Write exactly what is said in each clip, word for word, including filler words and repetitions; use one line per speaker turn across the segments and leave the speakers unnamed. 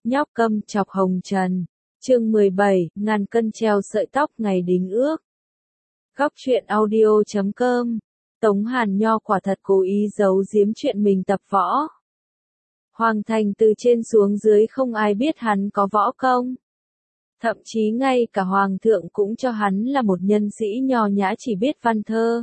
Nhóc câm chọc hồng trần. Chương mười bảy, ngàn cân treo sợi tóc ngày đính ước. Góc truyện audio chấm com. Tống Hàn Nho quả thật cố ý giấu giếm chuyện mình tập võ. Hoàng thành từ trên xuống dưới không ai biết hắn có võ công. Thậm chí ngay cả hoàng thượng cũng cho hắn là một nhân sĩ nho nhã chỉ biết văn thơ.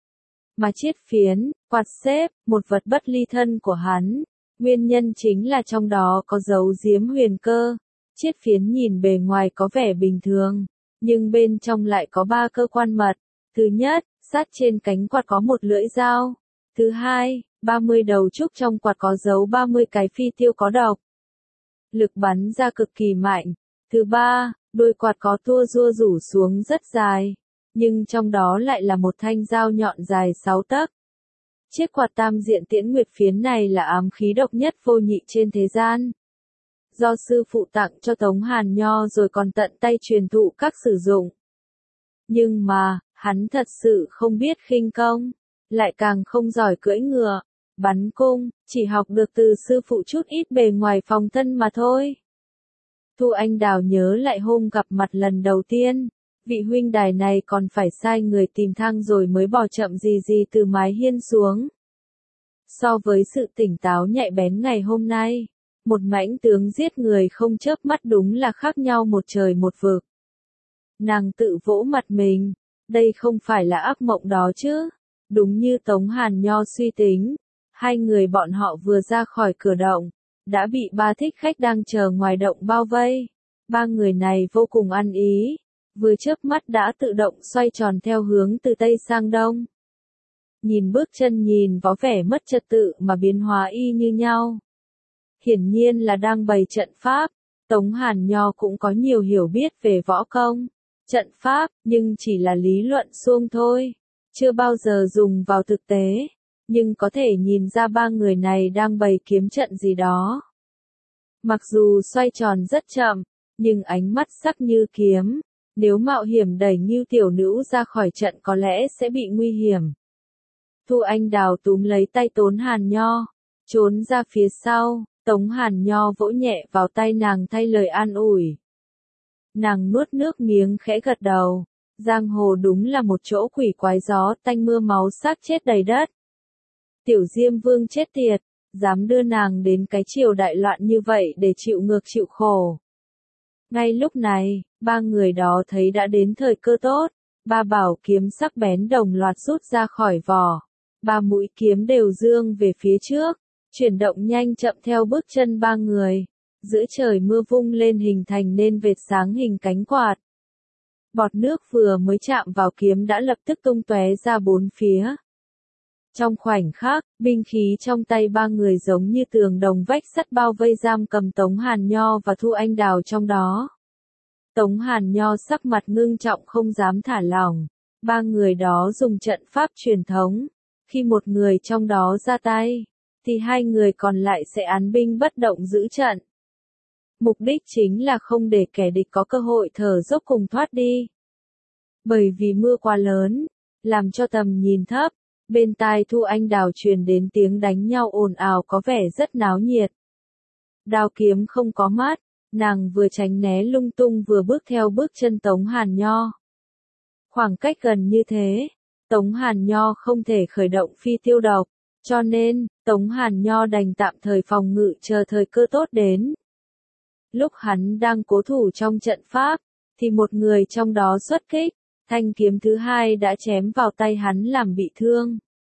Mà chiết phiến, quạt xếp, một vật bất ly thân của hắn. Nguyên nhân chính là trong đó có dấu giếm huyền cơ. Chiết phiến nhìn bề ngoài có vẻ bình thường, nhưng bên trong lại có ba cơ quan mật. Thứ nhất, sát trên cánh quạt có một lưỡi dao. Thứ hai, ba mươi đầu trúc trong quạt có dấu ba mươi cái phi tiêu có độc. Lực bắn ra cực kỳ mạnh. Thứ ba, đuôi quạt có tua rua rủ xuống rất dài, nhưng trong đó lại là một thanh dao nhọn dài sáu tấc. Chiếc quạt tam diện tiễn nguyệt phiến này là ám khí độc nhất vô nhị trên thế gian. Do sư phụ tặng cho Tống Hàn Nho rồi còn tận tay truyền thụ các sử dụng. Nhưng mà, hắn thật sự không biết khinh công, lại càng không giỏi cưỡi ngựa, bắn cung, chỉ học được từ sư phụ chút ít bề ngoài phòng thân mà thôi. Thu Anh Đào nhớ lại hôm gặp mặt lần đầu tiên, vị huynh đài này còn phải sai người tìm thang rồi mới bò chậm gì gì từ mái hiên xuống. So với sự tỉnh táo nhạy bén ngày hôm nay, một mãnh tướng giết người không chớp mắt đúng là khác nhau một trời một vực. Nàng tự vỗ mặt mình, đây không phải là ác mộng đó chứ, đúng như Tống Hàn Nho suy tính, hai người bọn họ vừa ra khỏi cửa động, đã bị ba thích khách đang chờ ngoài động bao vây. Ba người này vô cùng ăn ý, vừa chớp mắt đã tự động xoay tròn theo hướng từ Tây sang Đông. Nhìn bước chân nhìn có vẻ mất trật tự mà biến hóa y như nhau. Hiển nhiên là đang bày trận pháp, Tống Hàn Nho cũng có nhiều hiểu biết về võ công, trận pháp, nhưng chỉ là lý luận suông thôi, chưa bao giờ dùng vào thực tế, nhưng có thể nhìn ra ba người này đang bày kiếm trận gì đó. Mặc dù xoay tròn rất chậm, nhưng ánh mắt sắc như kiếm, nếu mạo hiểm đẩy Ngưu tiểu nữ ra khỏi trận có lẽ sẽ bị nguy hiểm. Thu Anh Đào túm lấy tay Tống Hàn Nho, trốn ra phía sau. Tống Hàn Nho vỗ nhẹ vào tay nàng thay lời an ủi. Nàng nuốt nước miếng khẽ gật đầu, giang hồ đúng là một chỗ quỷ quái gió tanh mưa máu xác chết đầy đất. Tiểu Diêm Vương chết tiệt, dám đưa nàng đến cái triều đại loạn như vậy để chịu ngược chịu khổ. Ngay lúc này, ba người đó thấy đã đến thời cơ tốt, ba bảo kiếm sắc bén đồng loạt rút ra khỏi vỏ, ba mũi kiếm đều dương về phía trước. Chuyển động nhanh chậm theo bước chân ba người, giữa trời mưa vung lên hình thành nên vệt sáng hình cánh quạt. Bọt nước vừa mới chạm vào kiếm đã lập tức tung tóe ra bốn phía. Trong khoảnh khắc, binh khí trong tay ba người giống như tường đồng vách sắt bao vây giam cầm Tống Hàn Nho và Thu Anh Đào trong đó. Tống Hàn Nho sắc mặt ngưng trọng không dám thả lỏng, ba người đó dùng trận pháp truyền thống, khi một người trong đó ra tay, thì hai người còn lại sẽ án binh bất động giữ trận. Mục đích chính là không để kẻ địch có cơ hội thở dốc cùng thoát đi. Bởi vì mưa quá lớn, làm cho tầm nhìn thấp, bên tai Thu Anh Đào truyền đến tiếng đánh nhau ồn ào có vẻ rất náo nhiệt. Đao kiếm không có mắt, nàng vừa tránh né lung tung vừa bước theo bước chân Tống Hàn Nho. Khoảng cách gần như thế, Tống Hàn Nho không thể khởi động phi tiêu độc. Cho nên, Tống Hàn Nho đành tạm thời phòng ngự chờ thời cơ tốt đến. Lúc hắn đang cố thủ trong trận pháp, thì một người trong đó xuất kích, thanh kiếm thứ hai đã chém vào tay hắn làm bị thương.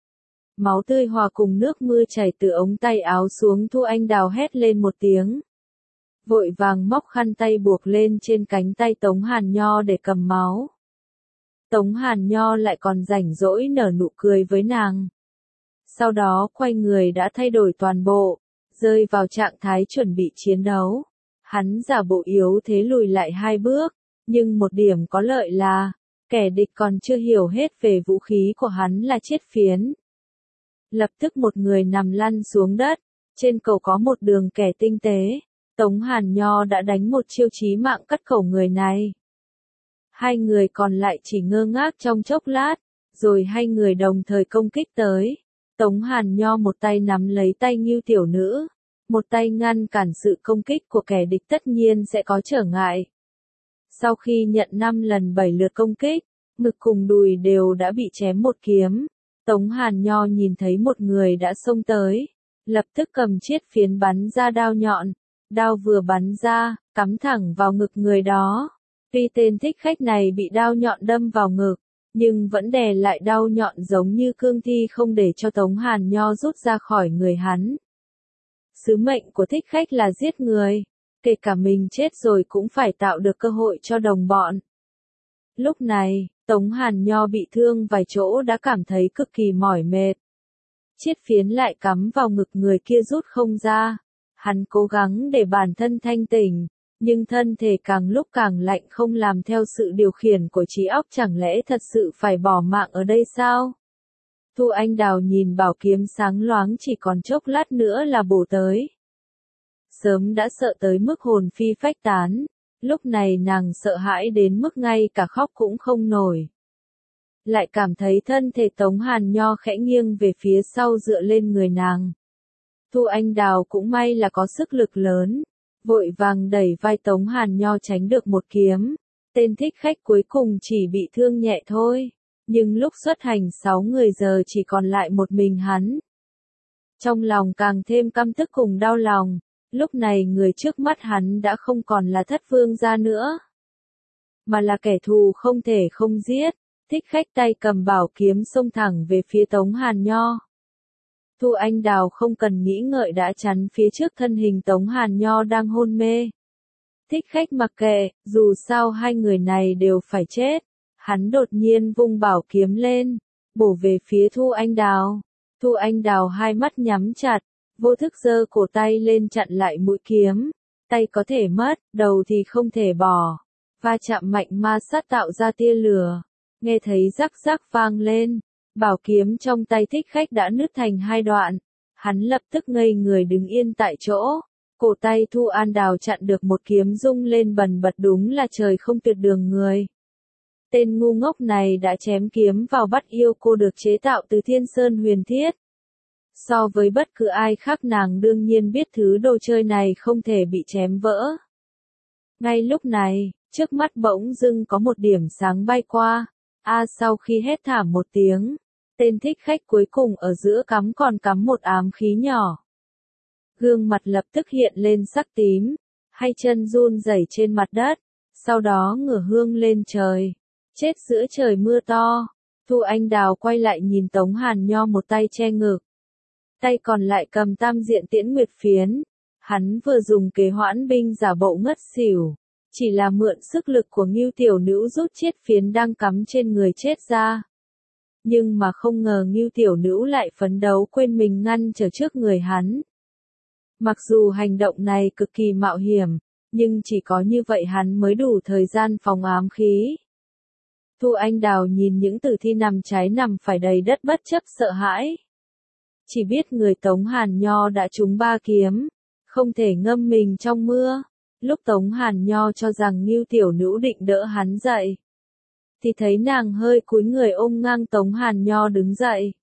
Máu tươi hòa cùng nước mưa chảy từ ống tay áo xuống. Thu Anh Đào hét lên một tiếng. Vội vàng móc khăn tay buộc lên trên cánh tay Tống Hàn Nho để cầm máu. Tống Hàn Nho lại còn rảnh rỗi nở nụ cười với nàng. Sau đó quay người đã thay đổi toàn bộ, rơi vào trạng thái chuẩn bị chiến đấu. Hắn giả bộ yếu thế lùi lại hai bước, nhưng một điểm có lợi là, kẻ địch còn chưa hiểu hết về vũ khí của hắn là chiết phiến. Lập tức một người nằm lăn xuống đất, trên cổ có một đường kẻ tinh tế, Tống Hàn Nho đã đánh một chiêu chí mạng cắt cổ người này. Hai người còn lại chỉ ngơ ngác trong chốc lát, rồi hai người đồng thời công kích tới. Tống Hàn Nho một tay nắm lấy tay Ngưu tiểu nữ, một tay ngăn cản sự công kích của kẻ địch tất nhiên sẽ có trở ngại. Sau khi nhận năm lần bảy lượt công kích, ngực cùng đùi đều đã bị chém một kiếm. Tống Hàn Nho nhìn thấy một người đã xông tới, lập tức cầm chiết phiến bắn ra đao nhọn. Đao vừa bắn ra, cắm thẳng vào ngực người đó. Tuy tên thích khách này bị đao nhọn đâm vào ngực, nhưng vẫn đè lại đao nhọn giống như cương thi không để cho Tống Hàn Nho rút ra khỏi người hắn. Sứ mệnh của thích khách là giết người, kể cả mình chết rồi cũng phải tạo được cơ hội cho đồng bọn. Lúc này, Tống Hàn Nho bị thương vài chỗ đã cảm thấy cực kỳ mỏi mệt. Chiết phiến lại cắm vào ngực người kia rút không ra. Hắn cố gắng để bản thân thanh tỉnh, nhưng thân thể càng lúc càng lạnh không làm theo sự điều khiển của trí óc, chẳng lẽ thật sự phải bỏ mạng ở đây sao? Thu Anh Đào nhìn bảo kiếm sáng loáng chỉ còn chốc lát nữa là bổ tới. Sớm đã sợ tới mức hồn phi phách tán, lúc này nàng sợ hãi đến mức ngay cả khóc cũng không nổi. Lại cảm thấy thân thể Tống Hàn Nho khẽ nghiêng về phía sau dựa lên người nàng. Thu Anh Đào cũng may là có sức lực lớn, vội vàng đẩy vai Tống Hàn Nho tránh được một kiếm. Tên thích khách cuối cùng chỉ bị thương nhẹ thôi, nhưng lúc xuất hành sáu người giờ chỉ còn lại một mình hắn. Trong lòng càng thêm căm tức cùng đau lòng, lúc này người trước mắt hắn đã không còn là Thất Vương gia nữa, mà là kẻ thù không thể không giết. Thích khách tay cầm bảo kiếm xông thẳng về phía Tống Hàn Nho. Thu Anh Đào không cần nghĩ ngợi đã chắn phía trước thân hình Tống Hàn Nho đang hôn mê. Thích khách mặc kệ, dù sao hai người này đều phải chết. Hắn đột nhiên vung bảo kiếm lên, bổ về phía Thu Anh Đào. Thu Anh Đào hai mắt nhắm chặt, vô thức giơ cổ tay lên chặn lại mũi kiếm. Tay có thể mất, đầu thì không thể bỏ. Va chạm mạnh ma sát tạo ra tia lửa. Nghe thấy rắc rắc vang lên. Bảo kiếm trong tay thích khách đã nứt thành hai đoạn. Hắn lập tức ngây người đứng yên tại chỗ. Cổ tay Thu An Đào chặn được một kiếm rung lên bần bật, đúng là trời không tuyệt đường người. Tên ngu ngốc này đã chém kiếm vào Bắt Yêu Cô được chế tạo từ Thiên Sơn Huyền Thiết. So với bất cứ ai khác nàng đương nhiên biết thứ đồ chơi này không thể bị chém vỡ. Ngay lúc này, trước mắt bỗng dưng có một điểm sáng bay qua. A à, sau khi hét thảm một tiếng, tên thích khách cuối cùng ở giữa cắm còn cắm một ám khí nhỏ. Gương mặt lập tức hiện lên sắc tím, hai chân run rẩy trên mặt đất, sau đó ngửa hương lên trời. Chết giữa trời mưa to. Thu Anh Đào quay lại nhìn Tống Hàn Nho một tay che ngực, tay còn lại cầm tam diện tiễn nguyệt phiến. Hắn vừa dùng kế hoãn binh giả bộ ngất xỉu, chỉ là mượn sức lực của Ngưu tiểu nữ rút chiết phiến đang cắm trên người chết ra. Nhưng mà không ngờ Ngưu tiểu nữ lại phấn đấu quên mình ngăn trở trước người hắn. Mặc dù hành động này cực kỳ mạo hiểm, nhưng chỉ có như vậy hắn mới đủ thời gian phòng ám khí. Thu Anh Đào nhìn những tử thi nằm cháy nằm phải đầy đất bất chấp sợ hãi. Chỉ biết người Tống Hàn Nho đã trúng ba kiếm, không thể ngâm mình trong mưa. Lúc Tống Hàn Nho cho rằng Ngưu tiểu nữ định đỡ hắn dậy, thì thấy nàng hơi cúi người ôm ngang Tống Hàn Nho đứng dậy.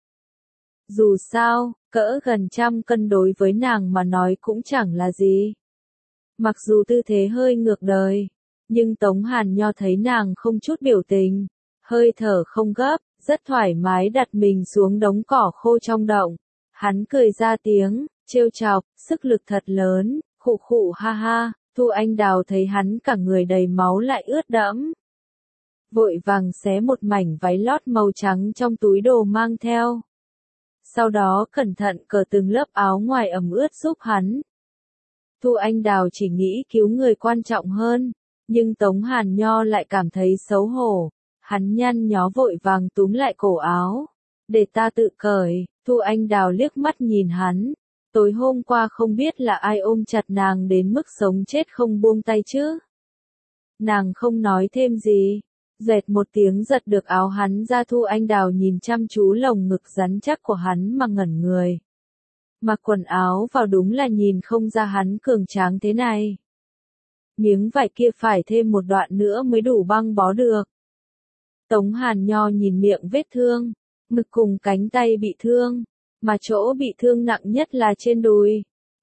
Dù sao, cỡ gần trăm cân đối với nàng mà nói cũng chẳng là gì. Mặc dù tư thế hơi ngược đời, nhưng Tống Hàn Nho thấy nàng không chút biểu tình, hơi thở không gấp, rất thoải mái đặt mình xuống đống cỏ khô trong động. Hắn cười ra tiếng, trêu chọc, sức lực thật lớn, khụ khụ ha ha. Thu Anh Đào thấy hắn cả người đầy máu lại ướt đẫm, vội vàng xé một mảnh váy lót màu trắng trong túi đồ mang theo. Sau đó cẩn thận cởi từng lớp áo ngoài ẩm ướt giúp hắn. Thu Anh Đào chỉ nghĩ cứu người quan trọng hơn, nhưng Tống Hàn Nho lại cảm thấy xấu hổ. Hắn nhăn nhó vội vàng túm lại cổ áo. Để ta tự cởi. Thu Anh Đào liếc mắt nhìn hắn. Tối hôm qua không biết là ai ôm chặt nàng đến mức sống chết không buông tay chứ. Nàng không nói thêm gì. Dẹt một tiếng giật được áo hắn ra. Thu Anh Đào nhìn chăm chú lồng ngực rắn chắc của hắn mà ngẩn người. Mặc quần áo vào đúng là nhìn không ra hắn cường tráng thế này. Miếng vải kia phải thêm một đoạn nữa mới đủ băng bó được. Tống Hàn Nho nhìn miệng vết thương, ngực cùng cánh tay bị thương, mà chỗ bị thương nặng nhất là trên đùi.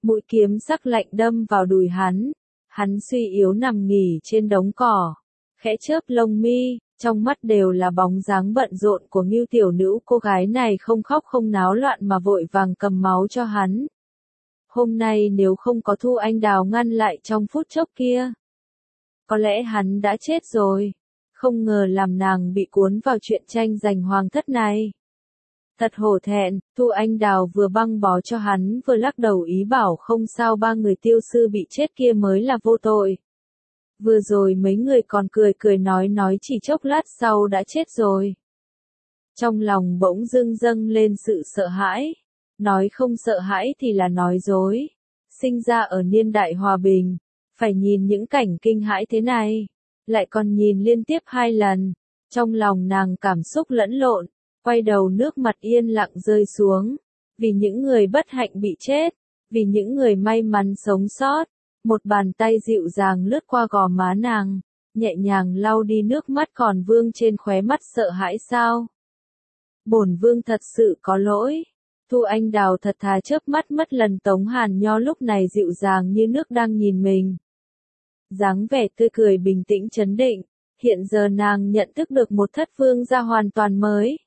Mũi kiếm sắc lạnh đâm vào đùi hắn, hắn suy yếu nằm nghỉ trên đống cỏ, khẽ chớp lông mi, trong mắt đều là bóng dáng bận rộn của Ngưu tiểu nữ. Cô gái này không khóc không náo loạn mà vội vàng cầm máu cho hắn. Hôm nay nếu không có Thu Anh Đào ngăn lại trong phút chốc kia, có lẽ hắn đã chết rồi. Không ngờ làm nàng bị cuốn vào chuyện tranh giành hoàng thất này. Thật hổ thẹn. Thu Anh Đào vừa băng bó cho hắn vừa lắc đầu ý bảo không sao, ba người tiêu sư bị chết kia mới là vô tội. Vừa rồi mấy người còn cười cười nói nói chỉ chốc lát sau đã chết rồi. Trong lòng bỗng dưng dâng lên sự sợ hãi. Nói không sợ hãi thì là nói dối. Sinh ra ở niên đại hòa bình, phải nhìn những cảnh kinh hãi thế này, lại còn nhìn liên tiếp hai lần. Trong lòng nàng cảm xúc lẫn lộn, quay đầu nước mặt yên lặng rơi xuống. Vì những người bất hạnh bị chết, vì những người may mắn sống sót. Một bàn tay dịu dàng lướt qua gò má nàng, nhẹ nhàng lau đi nước mắt còn vương trên khóe mắt. Sợ hãi sao? Bổn vương thật sự có lỗi. Thu Anh Đào thật thà chớp mắt mất lần. Tống Hàn Nho lúc này dịu dàng như nước đang nhìn mình. Dáng vẻ tươi cười bình tĩnh trấn định, hiện giờ nàng nhận thức được một thất vương gia hoàn toàn mới.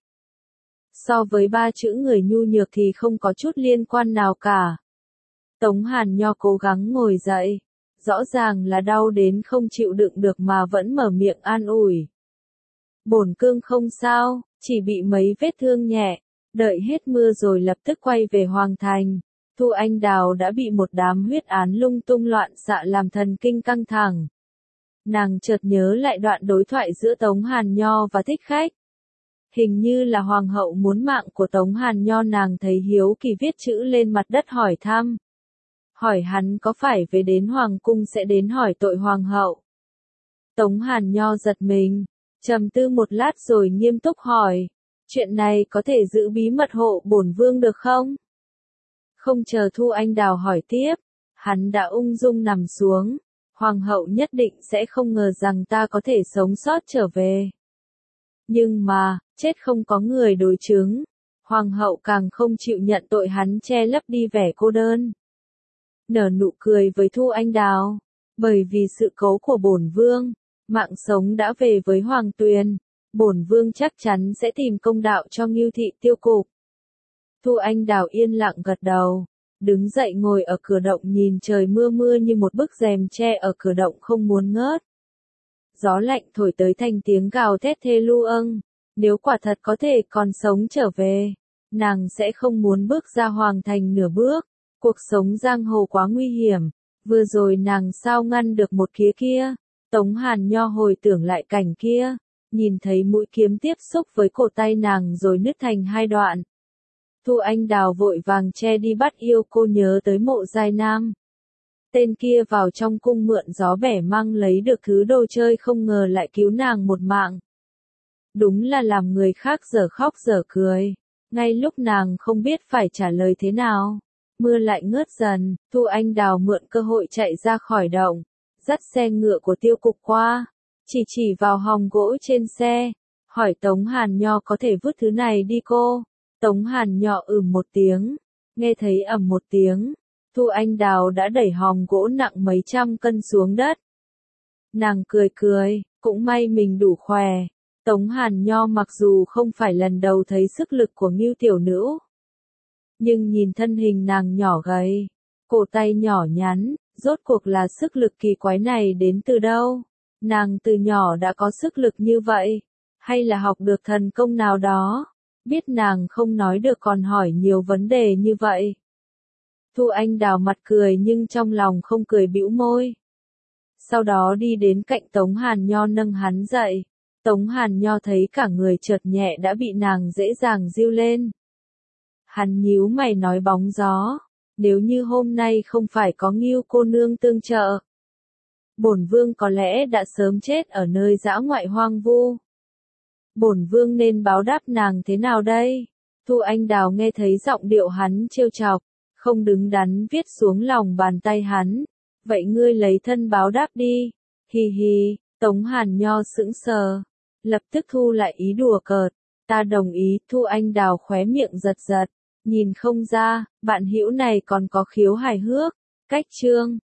So với ba chữ người nhu nhược thì không có chút liên quan nào cả. Tống Hàn Nho cố gắng ngồi dậy, rõ ràng là đau đến không chịu đựng được mà vẫn mở miệng an ủi. Bổn cương không sao, chỉ bị mấy vết thương nhẹ, đợi hết mưa rồi lập tức quay về Hoàng Thành. Thu Anh Đào đã bị một đám huyết án lung tung loạn xạ làm thần kinh căng thẳng. Nàng chợt nhớ lại đoạn đối thoại giữa Tống Hàn Nho và thích khách. Hình như là hoàng hậu muốn mạng của Tống Hàn Nho. Nàng thấy hiếu kỳ viết chữ lên mặt đất hỏi thăm. Hỏi hắn có phải về đến hoàng cung sẽ đến hỏi tội hoàng hậu. Tống Hàn Nho giật mình, trầm tư một lát rồi nghiêm túc hỏi. Chuyện này có thể giữ bí mật hộ bổn vương được không? Không chờ Thu Anh Đào hỏi tiếp, hắn đã ung dung nằm xuống. Hoàng hậu nhất định sẽ không ngờ rằng ta có thể sống sót trở về. Nhưng mà, chết không có người đối chứng. Hoàng hậu càng không chịu nhận tội, hắn che lấp đi vẻ cô đơn. Nở nụ cười với Thu Anh Đào. Bởi vì sự cố của bổn vương, mạng sống đã về với Hoàng Tuyền. Bổn vương chắc chắn sẽ tìm công đạo cho Ngưu thị tiêu cục. Thu Anh Đào yên lặng gật đầu, đứng dậy ngồi ở cửa động nhìn trời mưa mưa như một bức rèm che ở cửa động không muốn ngớt. Gió lạnh thổi tới thành tiếng gào thét thê lu âng. Nếu quả thật có thể còn sống trở về, nàng sẽ không muốn bước ra Hoàng Thành nửa bước. Cuộc sống giang hồ quá nguy hiểm, vừa rồi nàng sao ngăn được một kia kia. Tống Hàn Nho hồi tưởng lại cảnh kia, nhìn thấy mũi kiếm tiếp xúc với cổ tay nàng rồi nứt thành hai đoạn. Thu Anh Đào vội vàng che đi bắt yêu. Cô nhớ tới Mộ Giai Nam. Tên kia vào trong cung mượn gió bẻ măng lấy được thứ đồ chơi, không ngờ lại cứu nàng một mạng. Đúng là làm người khác dở khóc dở cười. Ngay lúc nàng không biết phải trả lời thế nào, mưa lại ngớt dần. Thu Anh Đào mượn cơ hội chạy ra khỏi động, dắt xe ngựa của tiêu cục qua, chỉ chỉ vào hòm gỗ trên xe, hỏi Tống Hàn Nho có thể vứt thứ này đi cô. Tống Hàn Nho ừm một tiếng, nghe thấy ầm một tiếng, Thu Anh Đào đã đẩy hòm gỗ nặng mấy trăm cân xuống đất. Nàng cười cười, cũng may mình đủ khỏe. Tống Hàn Nho mặc dù không phải lần đầu thấy sức lực của Ngưu tiểu nữ, nhưng nhìn thân hình nàng nhỏ gầy, cổ tay nhỏ nhắn, rốt cuộc là sức lực kỳ quái này đến từ đâu? Nàng từ nhỏ đã có sức lực như vậy, hay là học được thần công nào đó? Biết nàng không nói được còn hỏi nhiều vấn đề như vậy. Thu Anh Đào mặt cười nhưng trong lòng không cười, bĩu môi. Sau đó đi đến cạnh Tống Hàn Nho nâng hắn dậy. Tống Hàn Nho thấy cả người chợt nhẹ đã bị nàng dễ dàng giưu lên. Hắn nhíu mày nói bóng gió, nếu như hôm nay không phải có Ngưu cô nương tương trợ, bổn vương có lẽ đã sớm chết ở nơi dã ngoại hoang vu. Bổn vương nên báo đáp nàng thế nào đây? Thu Anh Đào nghe thấy giọng điệu hắn trêu chọc, không đứng đắn viết xuống lòng bàn tay hắn. Vậy ngươi lấy thân báo đáp đi. Hì hì. Tống Hàn Nho sững sờ, lập tức thu lại ý đùa cợt. Ta đồng ý. Thu Anh Đào khóe miệng giật giật, Nhìn không ra, bạn hữu này còn có khiếu hài hước. Cách chương